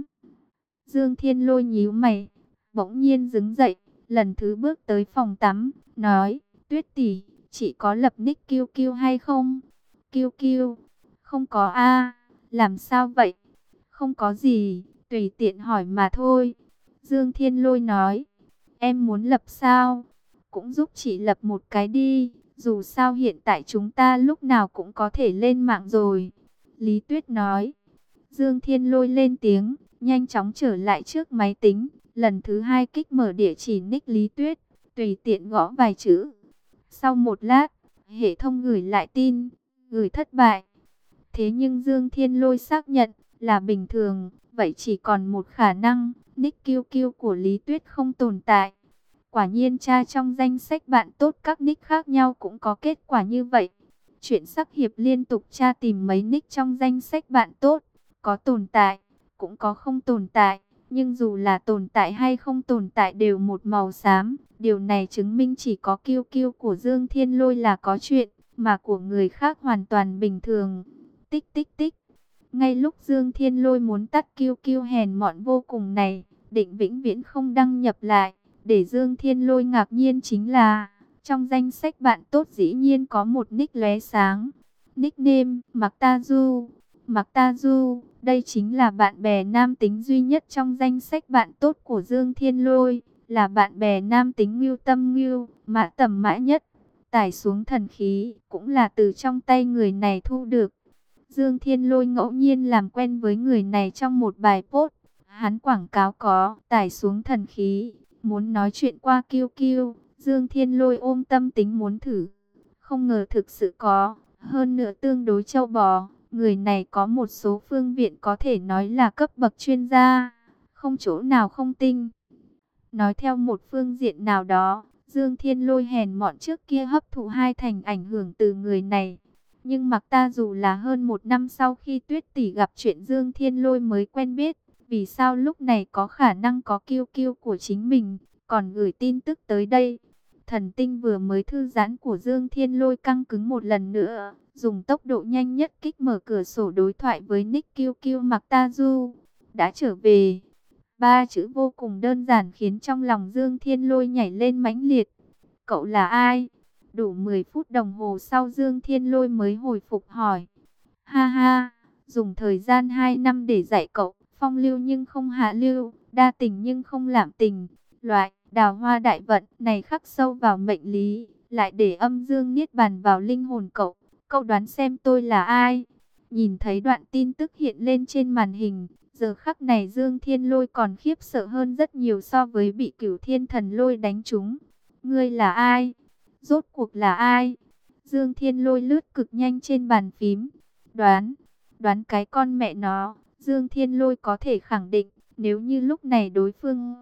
Dương Thiên Lôi nhíu mày, bỗng nhiên đứng dậy, lần thứ bước tới phòng tắm, nói, Tuyết tỷ, chị có lập nick kiêu kiêu hay không? Kiêu kiêu, không có a. Làm sao vậy? Không có gì, tùy tiện hỏi mà thôi. Dương Thiên Lôi nói, em muốn lập sao? Cũng giúp chị lập một cái đi, dù sao hiện tại chúng ta lúc nào cũng có thể lên mạng rồi. Lý Tuyết nói. Dương Thiên Lôi lên tiếng, nhanh chóng trở lại trước máy tính, lần thứ hai kích mở địa chỉ nick Lý Tuyết, tùy tiện gõ vài chữ. Sau một lát, hệ thống gửi lại tin, gửi thất bại. Thế nhưng Dương Thiên Lôi xác nhận là bình thường, vậy chỉ còn một khả năng, nick kiêu kiêu của Lý Tuyết không tồn tại. Quả nhiên tra trong danh sách bạn tốt các nick khác nhau cũng có kết quả như vậy. Chuyện sắc hiệp liên tục tra tìm mấy nick trong danh sách bạn tốt, có tồn tại, cũng có không tồn tại, nhưng dù là tồn tại hay không tồn tại đều một màu xám. Điều này chứng minh chỉ có kiêu kiêu của Dương Thiên Lôi là có chuyện, mà của người khác hoàn toàn bình thường. Tích tích tích. Ngay lúc Dương Thiên Lôi muốn tắt kiêu kiêu hèn mọn vô cùng này, định vĩnh viễn không đăng nhập lại. Để Dương Thiên Lôi ngạc nhiên chính là, trong danh sách bạn tốt dĩ nhiên có một nick lóe sáng. Nickname, Mạc Ta Du. Mạc Ta Du, đây chính là bạn bè nam tính duy nhất trong danh sách bạn tốt của Dương Thiên Lôi. Là bạn bè nam tính ngưu tâm ngưu, mã tầm mã nhất. Tải xuống thần khí, cũng là từ trong tay người này thu được. Dương Thiên Lôi ngẫu nhiên làm quen với người này trong một bài post. Hắn quảng cáo có, tải xuống thần khí, muốn nói chuyện qua kiêu kiêu. Dương Thiên Lôi ôm tâm tính muốn thử. Không ngờ thực sự có, hơn nữa tương đối châu bò. Người này có một số phương viện có thể nói là cấp bậc chuyên gia, không chỗ nào không tinh. Nói theo một phương diện nào đó, Dương Thiên Lôi hèn mọn trước kia hấp thụ hai thành ảnh hưởng từ người này. Nhưng mặc ta dù là hơn một năm sau khi Tuyết tỷ gặp chuyện Dương Thiên Lôi mới quen biết, vì sao lúc này có khả năng có kiêu kiêu của chính mình, còn gửi tin tức tới đây. Thần tinh vừa mới thư giãn của Dương Thiên Lôi căng cứng một lần nữa, dùng tốc độ nhanh nhất kích mở cửa sổ đối thoại với Nick Kiêu Kiêu mặc ta du. Đã trở về. Ba chữ vô cùng đơn giản khiến trong lòng Dương Thiên Lôi nhảy lên mãnh liệt. Cậu là ai? Đủ mười phút đồng hồ sau Dương Thiên Lôi mới hồi phục hỏi. Ha ha, dùng thời gian hai năm để dạy cậu, phong lưu nhưng không hạ lưu, đa tình nhưng không lạm tình. Loại đào hoa đại vận này khắc sâu vào mệnh lý, lại để âm dương niết bàn vào linh hồn cậu. Cậu đoán xem tôi là ai? Nhìn thấy đoạn tin tức hiện lên trên màn hình, giờ khắc này Dương Thiên Lôi còn khiếp sợ hơn rất nhiều so với bị Cửu Thiên Thần Lôi đánh trúng. Ngươi là ai? Rốt cuộc là ai? Dương Thiên Lôi lướt cực nhanh trên bàn phím. Đoán, đoán cái con mẹ nó. Dương Thiên Lôi có thể khẳng định, nếu như lúc này đối phương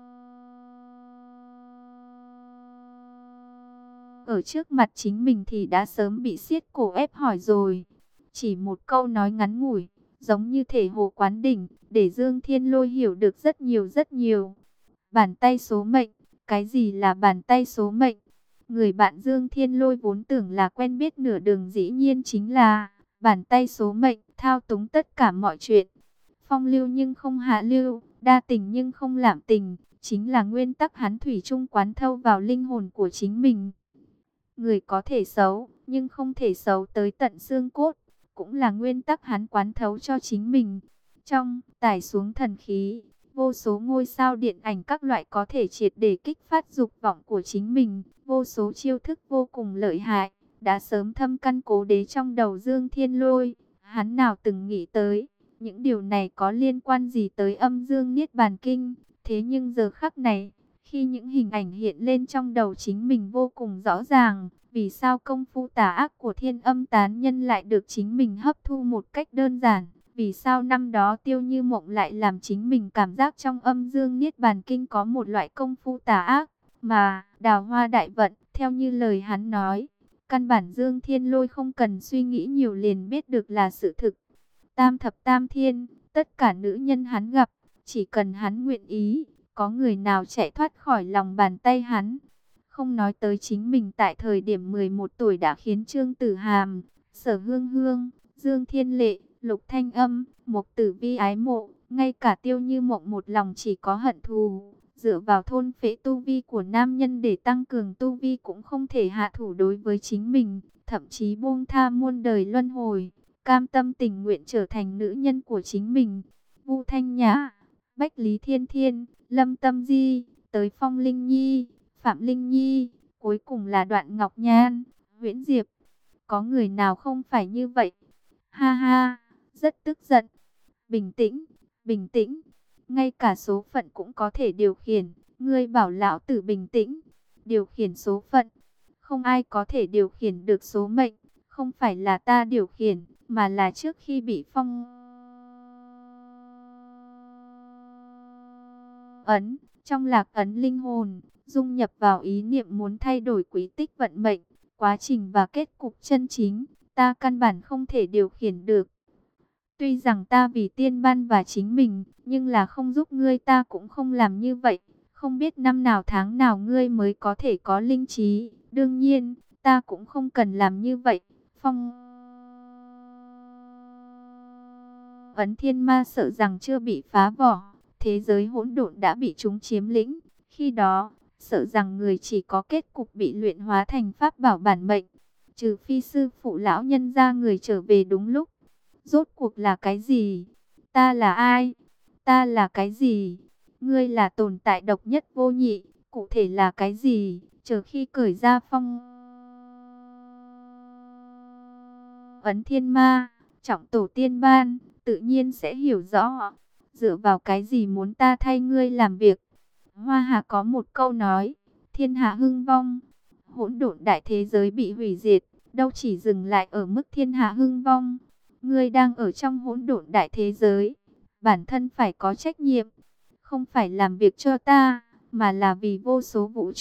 ở trước mặt chính mình thì đã sớm bị siết cổ ép hỏi rồi. Chỉ một câu nói ngắn ngủi, giống như thể hồ quán đỉnh, để Dương Thiên Lôi hiểu được rất nhiều rất nhiều. Bàn tay số mệnh, cái gì là bàn tay số mệnh? Người bạn Dương Thiên Lôi vốn tưởng là quen biết nửa đường dĩ nhiên chính là bàn tay số mệnh, thao túng tất cả mọi chuyện. Phong lưu nhưng không hạ lưu, đa tình nhưng không lạm tình, chính là nguyên tắc hắn thủy chung quán thâu vào linh hồn của chính mình. Người có thể xấu, nhưng không thể xấu tới tận xương cốt, cũng là nguyên tắc hắn quán thấu cho chính mình. Trong tải xuống thần khí, vô số ngôi sao điện ảnh các loại có thể triệt để kích phát dục vọng của chính mình, vô số chiêu thức vô cùng lợi hại, đã sớm thâm căn cố đế trong đầu Dương Thiên Lôi. Hắn nào từng nghĩ tới, những điều này có liên quan gì tới âm dương niết bàn kinh, thế nhưng giờ khắc này, khi những hình ảnh hiện lên trong đầu chính mình vô cùng rõ ràng, vì sao công phu tà ác của Thiên Âm Tán Nhân lại được chính mình hấp thu một cách đơn giản? Vì sao năm đó Tiêu Như Mộng lại làm chính mình cảm giác trong âm dương niết bàn kinh có một loại công phu tà ác, mà đào hoa đại vận, theo như lời hắn nói, căn bản Dương Thiên Lôi không cần suy nghĩ nhiều liền biết được là sự thực. Tam thập tam thiên, tất cả nữ nhân hắn gặp, chỉ cần hắn nguyện ý, có người nào chạy thoát khỏi lòng bàn tay hắn. Không nói tới chính mình tại thời điểm mười một tuổi đã khiến Trương Tử Hàm, Sở Hương Hương, Dương Thiên Lệ, Lục Thanh Âm, Mục Tử Vi ái mộ, ngay cả Tiêu Như Mộng một lòng chỉ có hận thù, dựa vào thôn phệ tu vi của nam nhân để tăng cường tu vi cũng không thể hạ thủ đối với chính mình, thậm chí buông tha muôn đời luân hồi, cam tâm tình nguyện trở thành nữ nhân của chính mình. Vu Thanh Nhã, Bách Lý Thiên Thiên, Lâm Tâm Di, tới Phong Linh Nhi, Phạm Linh Nhi, cuối cùng là Đoạn Ngọc Nhan, Huyễn Diệp. Có người nào không phải như vậy? Ha ha, rất tức giận. Bình tĩnh, bình tĩnh. Ngay cả số phận cũng có thể điều khiển. Ngươi bảo lão tử bình tĩnh. Điều khiển số phận. Không ai có thể điều khiển được số mệnh. Không phải là ta điều khiển, mà là trước khi bị phong ấn, trong lạc ấn linh hồn, dung nhập vào ý niệm muốn thay đổi quy tích vận mệnh, quá trình và kết cục chân chính, ta căn bản không thể điều khiển được. Tuy rằng ta vì tiên ban và chính mình, nhưng là không giúp ngươi ta cũng không làm như vậy. Không biết năm nào tháng nào ngươi mới có thể có linh trí. Đương nhiên, ta cũng không cần làm như vậy. Phong ấn thiên ma sợ rằng chưa bị phá vỏ, thế giới hỗn độn đã bị chúng chiếm lĩnh. Khi đó, sợ rằng người chỉ có kết cục bị luyện hóa thành pháp bảo bản mệnh. Trừ phi sư phụ lão nhân ra người trở về đúng lúc. Rốt cuộc là cái gì? Ta là ai? Ta là cái gì? Ngươi là tồn tại độc nhất vô nhị, cụ thể là cái gì? Chờ khi cởi ra phong ấn thiên ma, trọng tổ tiên ban, tự nhiên sẽ hiểu rõ. Dựa vào cái gì muốn ta thay ngươi làm việc? Hoa Hà có một câu nói, thiên hạ hưng vong, hỗn độn đại thế giới bị hủy diệt, đâu chỉ dừng lại ở mức thiên hạ hưng vong. Ngươi đang ở trong hỗn độn đại thế giới, bản thân phải có trách nhiệm, không phải làm việc cho ta, mà là vì vô số vũ trụ, vô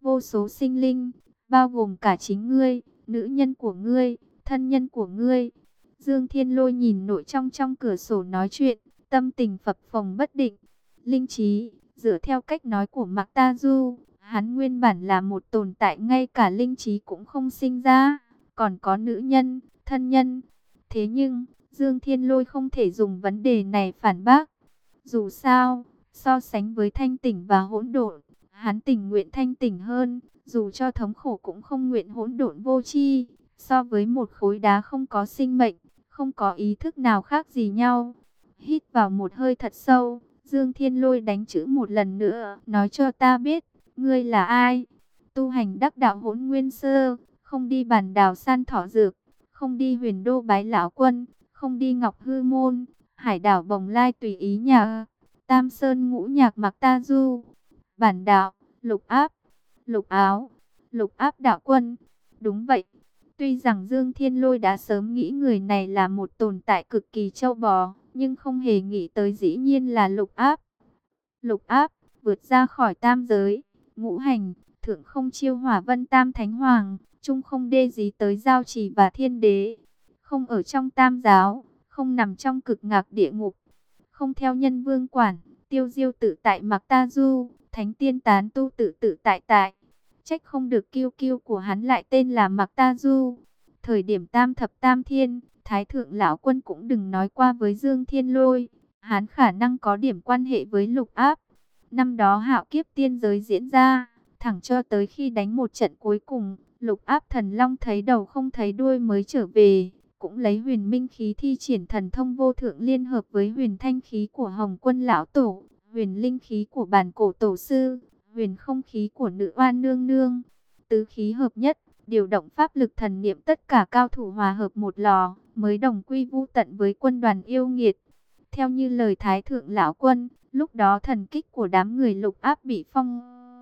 vô số sinh linh, bao gồm cả chính ngươi, nữ nhân của ngươi, thân nhân của ngươi. Dương Thiên Lôi nhìn nội trong trong cửa sổ nói chuyện, tâm tình phập phồng bất định. Linh trí, dựa theo cách nói của Mạc Ta Du, hắn nguyên bản là một tồn tại ngay cả linh trí cũng không sinh ra, còn có nữ nhân, thân nhân. Thế nhưng, Dương Thiên Lôi không thể dùng vấn đề này phản bác. Dù sao, so sánh với thanh tỉnh và hỗn độn, hắn tình nguyện thanh tỉnh hơn, dù cho thống khổ cũng không nguyện hỗn độn vô tri. So với một khối đá không có sinh mệnh, không có ý thức nào khác gì nhau. Hít vào một hơi thật sâu, Dương Thiên Lôi đánh chữ một lần nữa, nói cho ta biết, ngươi là ai? Tu hành đắc đạo hỗn nguyên sơ, không đi bản đảo san thỏ dược, không đi huyền đô bái lão quân, không đi ngọc hư môn, hải đảo bồng lai tùy ý nhà, tam sơn ngũ nhạc Mạc Ta Du, bản đạo, lục áp, lục áo, lục áp đạo quân. Đúng vậy, tuy rằng Dương Thiên Lôi đã sớm nghĩ người này là một tồn tại cực kỳ châu bò, nhưng không hề nghĩ tới dĩ nhiên là lục áp. Lục áp, vượt ra khỏi tam giới, ngũ hành, thượng không chiêu hỏa vân tam thánh hoàng, trung không đê dí tới giao trì và thiên đế. Không ở trong tam giáo, không nằm trong cực ngạc địa ngục, không theo nhân vương quản, tiêu diêu tự tại Mạc Ta Du, thánh tiên tán tu tự tự tại tại. Trách không được kiêu kiêu của hắn lại tên là Mạc Ta Du. Thời điểm tam thập tam thiên, Thái thượng lão quân cũng đừng nói qua với Dương Thiên Lôi, hắn khả năng có điểm quan hệ với lục áp. Năm đó hạo kiếp tiên giới diễn ra, thẳng cho tới khi đánh một trận cuối cùng, lục áp thần long thấy đầu không thấy đuôi mới trở về, cũng lấy huyền minh khí thi triển thần thông vô thượng liên hợp với huyền thanh khí của Hồng Quân lão tổ, huyền linh khí của bản cổ tổ sư, huyền không khí của nữ oan nương nương, tứ khí hợp nhất, điều động pháp lực thần niệm tất cả cao thủ hòa hợp một lò, mới đồng quy vu tận với quân đoàn yêu nghiệt. Theo như lời Thái thượng lão quân, lúc đó thần kích của đám người lục áp bị phong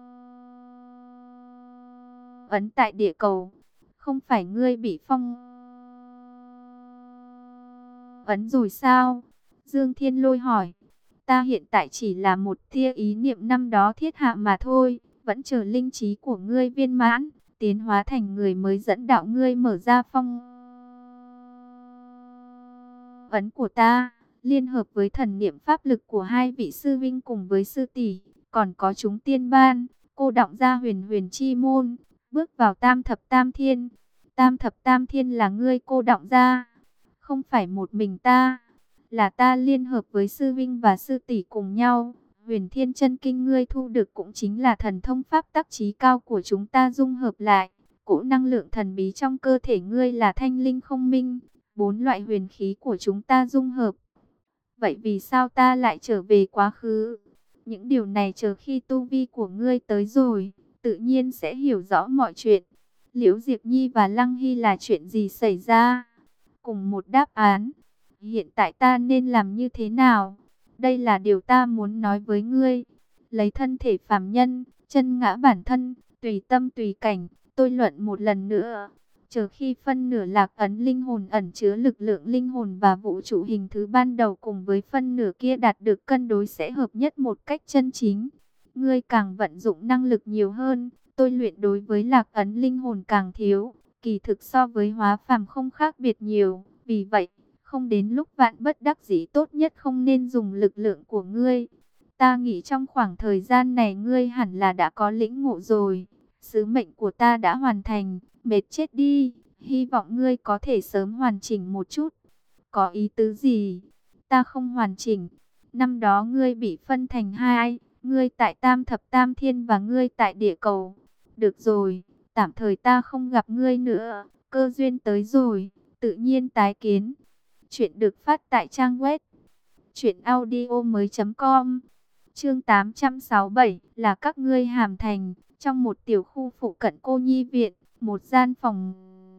ấn tại địa cầu. Không phải ngươi bị phong ấn rồi sao? Dương Thiên Lôi hỏi. Ta hiện tại chỉ là một tia ý niệm năm đó thiết hạ mà thôi, vẫn chờ linh trí của ngươi viên mãn, tiến hóa thành người mới dẫn đạo ngươi mở ra phong ấn của ta, liên hợp với thần niệm pháp lực của hai vị sư vinh cùng với sư tỷ, còn có chúng tiên ban, cô đọng ra huyền huyền chi môn, bước vào tam thập tam thiên. Tam thập tam thiên là ngươi cô đọng ra, không phải một mình ta, là ta liên hợp với sư vinh và sư tỷ cùng nhau. Huyền Thiên Chân Kinh ngươi thu được cũng chính là thần thông pháp tắc chí cao của chúng ta dung hợp lại. Cỗ năng lượng thần bí trong cơ thể ngươi là thanh linh không minh, bốn loại huyền khí của chúng ta dung hợp. Vậy vì sao ta lại trở về quá khứ? Những điều này chờ khi tu vi của ngươi tới rồi, tự nhiên sẽ hiểu rõ mọi chuyện. Liễu Diệp Nhi và Lăng Hy là chuyện gì xảy ra? Cùng một đáp án. Hiện tại ta nên làm như thế nào? Đây là điều ta muốn nói với ngươi. Lấy thân thể phàm nhân, chân ngã bản thân, tùy tâm tùy cảnh, tôi luận một lần nữa. Chờ khi phân nửa lạc ấn linh hồn ẩn chứa lực lượng linh hồn và vũ trụ hình thứ ban đầu cùng với phân nửa kia đạt được cân đối sẽ hợp nhất một cách chân chính. Ngươi càng vận dụng năng lực nhiều hơn, tôi luyện đối với lạc ấn linh hồn càng thiếu. Kỳ thực so với hóa phàm không khác biệt nhiều. Vì vậy, không đến lúc vạn bất đắc dĩ, tốt nhất không nên dùng lực lượng của ngươi. Ta nghĩ trong khoảng thời gian này ngươi hẳn là đã có lĩnh ngộ rồi. Sứ mệnh của ta đã hoàn thành, mệt chết đi. Hy vọng ngươi có thể sớm hoàn chỉnh một chút. Có ý tứ gì? Ta không hoàn chỉnh. Năm đó ngươi bị phân thành hai, ngươi tại tam thập tam thiên và ngươi tại địa cầu. Được rồi, tạm thời ta không gặp ngươi nữa. Cơ duyên tới rồi, tự nhiên tái kiến. Chuyện được phát tại trang web truyện audio mới chấm com. Chương tám trăm sáu mươi bảy là các ngươi hàm thành. Trong một tiểu khu phụ cận cô nhi viện, một gian phòng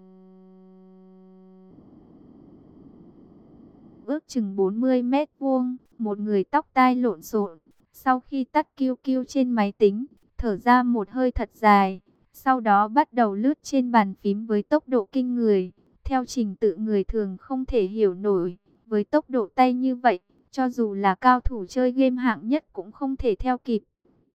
ước chừng bốn mươi mét vuông, một người tóc tai lộn xộn, sau khi tắt kiu kiu trên máy tính, thở ra một hơi thật dài, sau đó bắt đầu lướt trên bàn phím với tốc độ kinh người, theo trình tự người thường không thể hiểu nổi. Với tốc độ tay như vậy, cho dù là cao thủ chơi game hạng nhất cũng không thể theo kịp.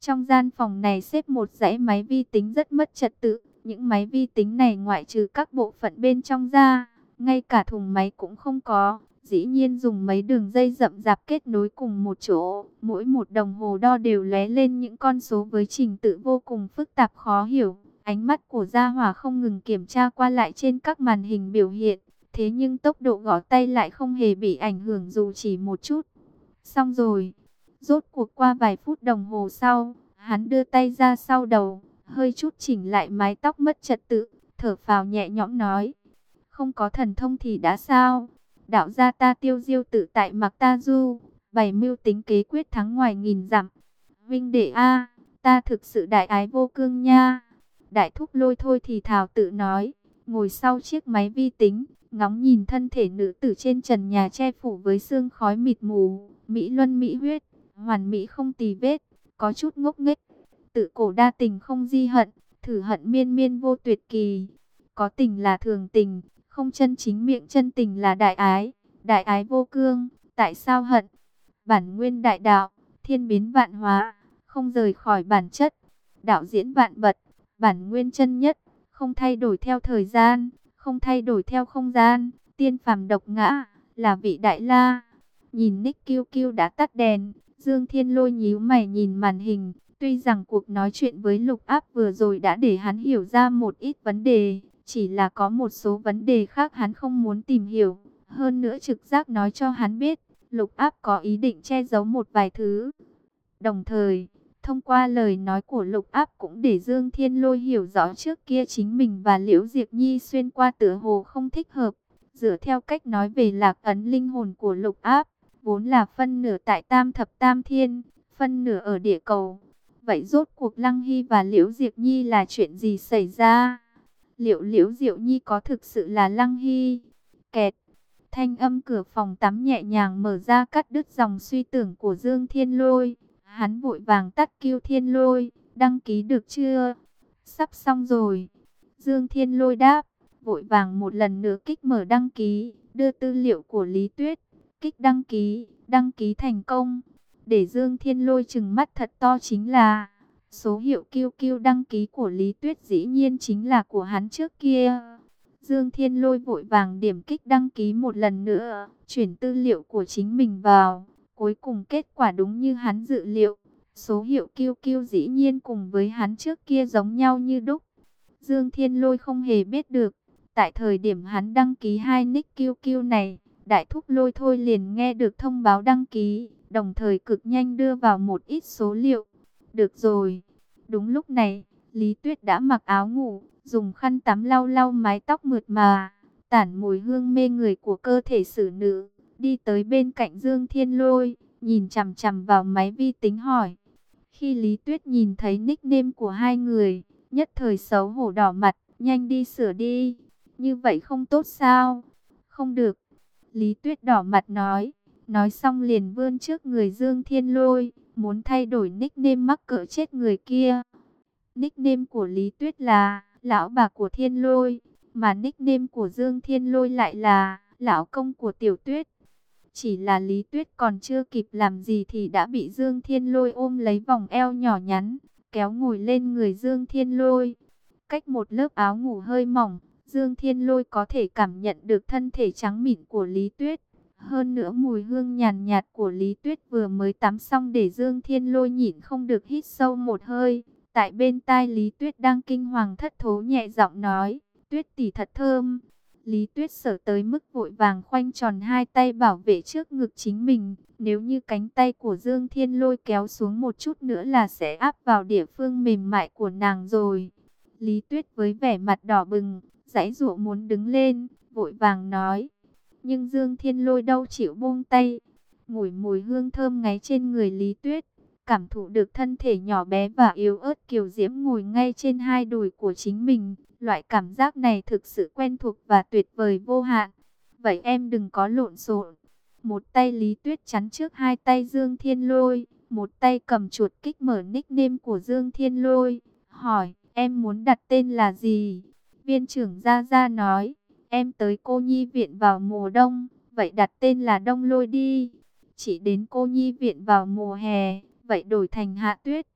Trong gian phòng này xếp một dãy máy vi tính rất mất trật tự. Những máy vi tính này ngoại trừ các bộ phận bên trong ra, ngay cả thùng máy cũng không có. Dĩ nhiên dùng mấy đường dây rậm rạp kết nối cùng một chỗ. Mỗi một đồng hồ đo đều lóe lên những con số với trình tự vô cùng phức tạp khó hiểu. Ánh mắt của Gia Hỏa không ngừng kiểm tra qua lại trên các màn hình biểu hiện. Thế nhưng tốc độ gõ tay lại không hề bị ảnh hưởng dù chỉ một chút. Xong rồi. Rốt cuộc qua vài phút đồng hồ sau, hắn đưa tay ra sau đầu, hơi chút chỉnh lại mái tóc mất trật tự, thở phào nhẹ nhõm nói. Không có thần thông thì đã sao? Đạo gia ta tiêu diêu tự tại mặc ta du, bày mưu tính kế quyết thắng ngoài nghìn dặm. Vinh đệ a, ta thực sự đại ái vô cương nha. Đại thúc Lôi thôi thì thào tự nói, ngồi sau chiếc máy vi tính, ngóng nhìn thân thể nữ tử trên trần nhà che phủ với sương khói mịt mù, mỹ luân mỹ huyết, hoàn mỹ không tì vết, có chút ngốc nghếch. Tự cổ đa tình không di hận, thử hận miên miên vô tuyệt kỳ. Có tình là thường tình, không chân chính miệng chân tình là đại ái, đại ái vô cương, tại sao hận? Bản nguyên đại đạo, thiên biến vạn hóa, không rời khỏi bản chất. Đạo diễn vạn vật, bản nguyên chân nhất, không thay đổi theo thời gian, không thay đổi theo không gian. Tiên phàm độc ngã, là vị đại la. Nhìn Nick Kiêu Kiêu đã tắt đèn, Dương Thiên Lôi nhíu mày nhìn màn hình. Tuy rằng cuộc nói chuyện với Lục Áp vừa rồi đã để hắn hiểu ra một ít vấn đề, chỉ là có một số vấn đề khác hắn không muốn tìm hiểu. Hơn nữa trực giác nói cho hắn biết, Lục Áp có ý định che giấu một vài thứ. Đồng thời, thông qua lời nói của Lục Áp cũng để Dương Thiên Lôi hiểu rõ trước kia chính mình và Liễu Diệp Nhi xuyên qua tựa hồ không thích hợp. Dựa theo cách nói về lạc ấn linh hồn của Lục Áp, vốn là phân nửa tại Tam Thập Tam Thiên, phân nửa ở địa cầu. Vậy rốt cuộc Lăng Hy và Liễu Diệp Nhi là chuyện gì xảy ra? Liệu Liễu Diệp Nhi có thực sự là Lăng Hy? Kẹt. Thanh âm cửa phòng tắm nhẹ nhàng mở ra cắt đứt dòng suy tưởng của Dương Thiên Lôi. Hắn vội vàng tắt Kiêu Thiên Lôi. Đăng ký được chưa? Sắp xong rồi. Dương Thiên Lôi đáp. Vội vàng một lần nữa kích mở đăng ký. Đưa tư liệu của Lý Tuyết. Kích đăng ký. Đăng ký thành công. Để Dương Thiên Lôi trừng mắt thật to chính là số hiệu Kiêu Kiêu đăng ký của Lý Tuyết dĩ nhiên chính là của hắn trước kia. Dương Thiên Lôi vội vàng điểm kích đăng ký một lần nữa, chuyển tư liệu của chính mình vào. Cuối cùng kết quả đúng như hắn dự liệu. Số hiệu Kiêu Kiêu dĩ nhiên cùng với hắn trước kia giống nhau như đúc. Dương Thiên Lôi không hề biết được, tại thời điểm hắn đăng ký hai nick Kiêu Kiêu này, Đại Thúc Lôi thôi liền nghe được thông báo đăng ký, đồng thời cực nhanh đưa vào một ít số liệu. Được rồi. Đúng lúc này, Lý Tuyết đã mặc áo ngủ, dùng khăn tắm lau lau mái tóc mượt mà, tản mùi hương mê người của cơ thể xử nữ, đi tới bên cạnh Dương Thiên Lôi, nhìn chằm chằm vào máy vi tính hỏi. Khi Lý Tuyết nhìn thấy nickname của hai người, nhất thời xấu hổ đỏ mặt, nhanh đi sửa đi. Như vậy không tốt sao? Không được. Lý Tuyết đỏ mặt nói, nói xong liền vươn trước người Dương Thiên Lôi, muốn thay đổi nickname mắc cỡ chết người kia. Nickname của Lý Tuyết là lão bà của Thiên Lôi, mà nickname của Dương Thiên Lôi lại là lão công của Tiểu Tuyết. Chỉ là Lý Tuyết còn chưa kịp làm gì thì đã bị Dương Thiên Lôi ôm lấy vòng eo nhỏ nhắn, kéo ngồi lên người Dương Thiên Lôi. Cách một lớp áo ngủ hơi mỏng, Dương Thiên Lôi có thể cảm nhận được thân thể trắng mịn của Lý Tuyết. Hơn nữa mùi hương nhàn nhạt của Lý Tuyết vừa mới tắm xong để Dương Thiên Lôi nhịn không được hít sâu một hơi. Tại bên tai Lý Tuyết đang kinh hoàng thất thố nhẹ giọng nói, Tuyết tỷ thật thơm. Lý Tuyết sợ tới mức vội vàng khoanh tròn hai tay bảo vệ trước ngực chính mình. Nếu như cánh tay của Dương Thiên Lôi kéo xuống một chút nữa là sẽ áp vào địa phương mềm mại của nàng rồi. Lý Tuyết với vẻ mặt đỏ bừng, giãy giụa muốn đứng lên, vội vàng nói. Nhưng Dương Thiên Lôi đâu chịu buông tay, ngửi mùi hương thơm ngáy trên người Lý Tuyết. Cảm thụ được thân thể nhỏ bé và yếu ớt kiều diễm ngồi ngay trên hai đùi của chính mình. Loại cảm giác này thực sự quen thuộc và tuyệt vời vô hạn. Vậy em đừng có lộn xộn. Một tay Lý Tuyết chắn trước hai tay Dương Thiên Lôi. Một tay cầm chuột kích mở nickname của Dương Thiên Lôi. Hỏi, em muốn đặt tên là gì? Viên trưởng Gia Gia nói, em tới cô nhi viện vào mùa đông. Vậy đặt tên là Đông Lôi đi. Chỉ đến cô nhi viện vào mùa hè. Vậy đổi thành Hạ Tuyết.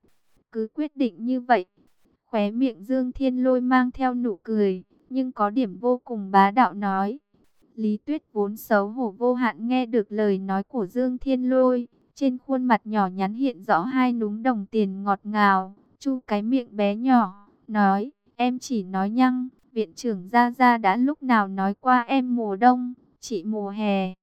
Cứ quyết định như vậy. Khóe miệng Dương Thiên Lôi mang theo nụ cười, nhưng có điểm vô cùng bá đạo nói. Lý Tuyết vốn xấu hổ vô hạn nghe được lời nói của Dương Thiên Lôi. Trên khuôn mặt nhỏ nhắn hiện rõ hai núm đồng tiền ngọt ngào, chu cái miệng bé nhỏ, nói, em chỉ nói nhăng, viện trưởng Gia Gia đã lúc nào nói qua em mùa đông, chị mùa hè.